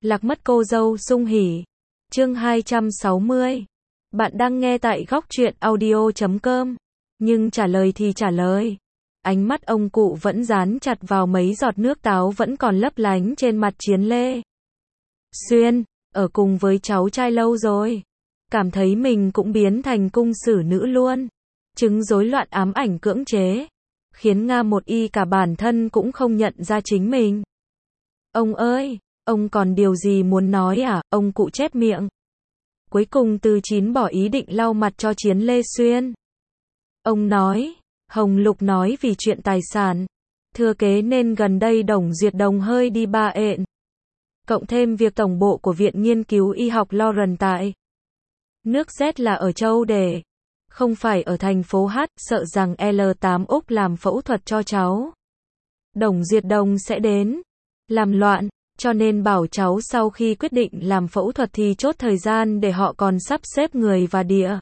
Lạc mất cô dâu sung hỉ. Chương 260. Bạn đang nghe tại góc truyện audio.com. Nhưng trả lời thì trả lời. Ánh mắt ông cụ vẫn dán chặt vào mấy giọt nước táo vẫn còn lấp lánh trên mặt Chiến Lê Xuyên. Ở cùng với cháu trai lâu rồi. Cảm thấy mình cũng biến thành cung xử nữ luôn. Chứng rối loạn ám ảnh cưỡng chế. Khiến Nga một y cả bản thân cũng không nhận ra chính mình. Ông ơi, ông còn điều gì muốn nói à? Ông cụ chép miệng. Cuối cùng Từ Chín bỏ ý định lau mặt cho Chiến Lê Xuyên. Ông nói, Hồng Lục nói vì chuyện tài sản, thừa kế nên gần đây Đồng Duyệt Đồng hơi đi ba ện. Cộng thêm việc tổng bộ của Viện Nghiên cứu Y học Lauren tại nước Z là ở Châu Đề, không phải ở thành phố H, sợ rằng L8 Úc làm phẫu thuật cho cháu. Đồng Duyệt Đồng sẽ đến làm loạn, cho nên bảo cháu sau khi quyết định làm phẫu thuật thì chốt thời gian để họ còn sắp xếp người và địa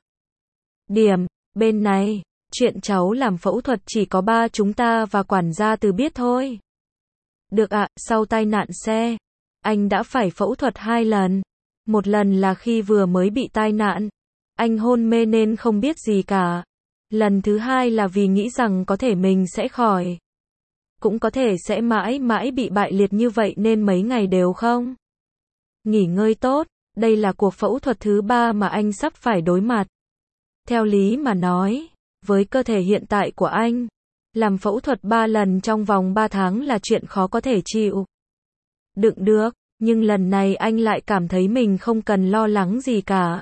điểm. Bên này, chuyện cháu làm phẫu thuật chỉ có ba chúng ta và quản gia Từ biết thôi. Được ạ, sau tai nạn xe, anh đã phải phẫu thuật 2 lần. Một lần là khi vừa mới bị tai nạn, anh hôn mê nên không biết gì cả. Lần thứ hai là vì nghĩ rằng có thể mình sẽ khỏi. Cũng có thể sẽ mãi mãi bị bại liệt như vậy nên mấy ngày đều không nghỉ ngơi tốt. Đây là cuộc phẫu thuật thứ 3 mà anh sắp phải đối mặt. Theo lý mà nói, với cơ thể hiện tại của anh, làm phẫu thuật 3 lần trong vòng 3 tháng là chuyện khó có thể chịu đựng được, nhưng lần này anh lại cảm thấy mình không cần lo lắng gì cả.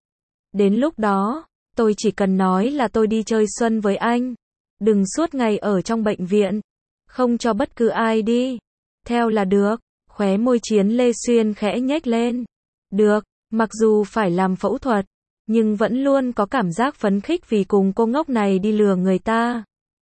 Đến lúc đó, tôi chỉ cần nói là tôi đi chơi xuân với anh, đừng suốt ngày ở trong bệnh viện, không cho bất cứ ai đi theo là được. Khóe môi Chiến Lê Xuyên khẽ nhếch lên. Được, mặc dù phải làm phẫu thuật, nhưng vẫn luôn có cảm giác phấn khích vì cùng cô ngốc này đi lừa người ta.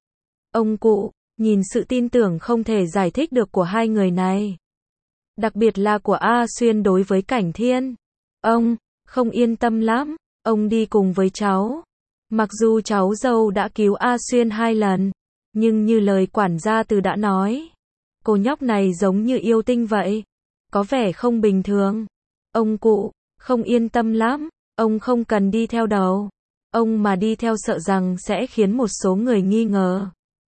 Ông cụ, nhìn sự tin tưởng không thể giải thích được của hai người này. Đặc biệt là của A Xuyên đối với Cảnh Thiên. Ông, không yên tâm lắm, ông đi cùng với cháu. Mặc dù cháu dâu đã cứu A Xuyên 2 lần, nhưng như lời quản gia Từ đã nói, cô nhóc này giống như yêu tinh vậy. Có vẻ không bình thường. Ông cụ, không yên tâm lắm. Ông không cần đi theo đâu. Ông mà đi theo sợ rằng sẽ khiến một số người nghi ngờ.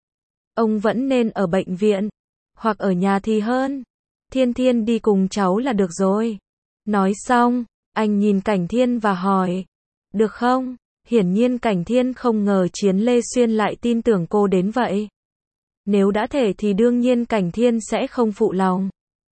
Ông vẫn nên ở bệnh viện, hoặc ở nhà thì hơn. Thiên Thiên đi cùng cháu là được rồi. Nói xong, anh nhìn Cảnh Thiên và hỏi, được không? Hiển nhiên Cảnh Thiên không ngờ Chiến Lê Xuyên lại tin tưởng cô đến vậy. Nếu đã thể thì đương nhiên Cảnh Thiên sẽ không phụ lòng.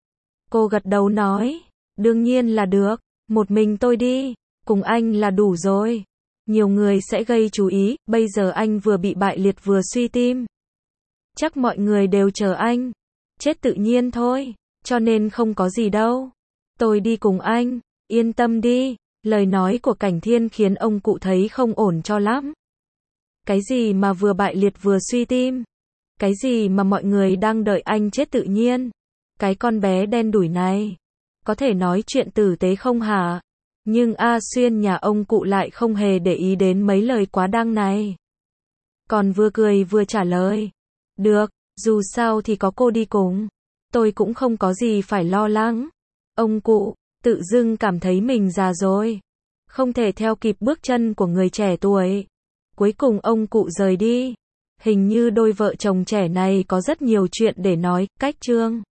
Cô gật đầu nói, đương nhiên là được, một mình tôi đi, cùng anh là đủ rồi. Nhiều người sẽ gây chú ý, bây giờ anh vừa bị bại liệt vừa suy tim. Chắc mọi người đều chờ anh. Chết tự nhiên thôi, cho nên không có gì đâu. Tôi đi cùng anh, yên tâm đi. Lời nói của Cảnh Thiên khiến ông cụ thấy không ổn cho lắm. Cái gì mà vừa bại liệt vừa suy tim? Cái gì mà mọi người đang đợi anh chết tự nhiên? Cái con bé đen đủi này, có thể nói chuyện tử tế không hả? Nhưng A Xuyên nhà ông cụ lại không hề để ý đến mấy lời quá đáng này. Còn vừa cười vừa trả lời. Được, dù sao thì có cô đi cùng. Tôi cũng không có gì phải lo lắng. Ông cụ, tự dưng cảm thấy mình già rồi. Không thể theo kịp bước chân của người trẻ tuổi. Cuối cùng ông cụ rời đi. Hình như đôi vợ chồng trẻ này có rất nhiều chuyện để nói. Cách chương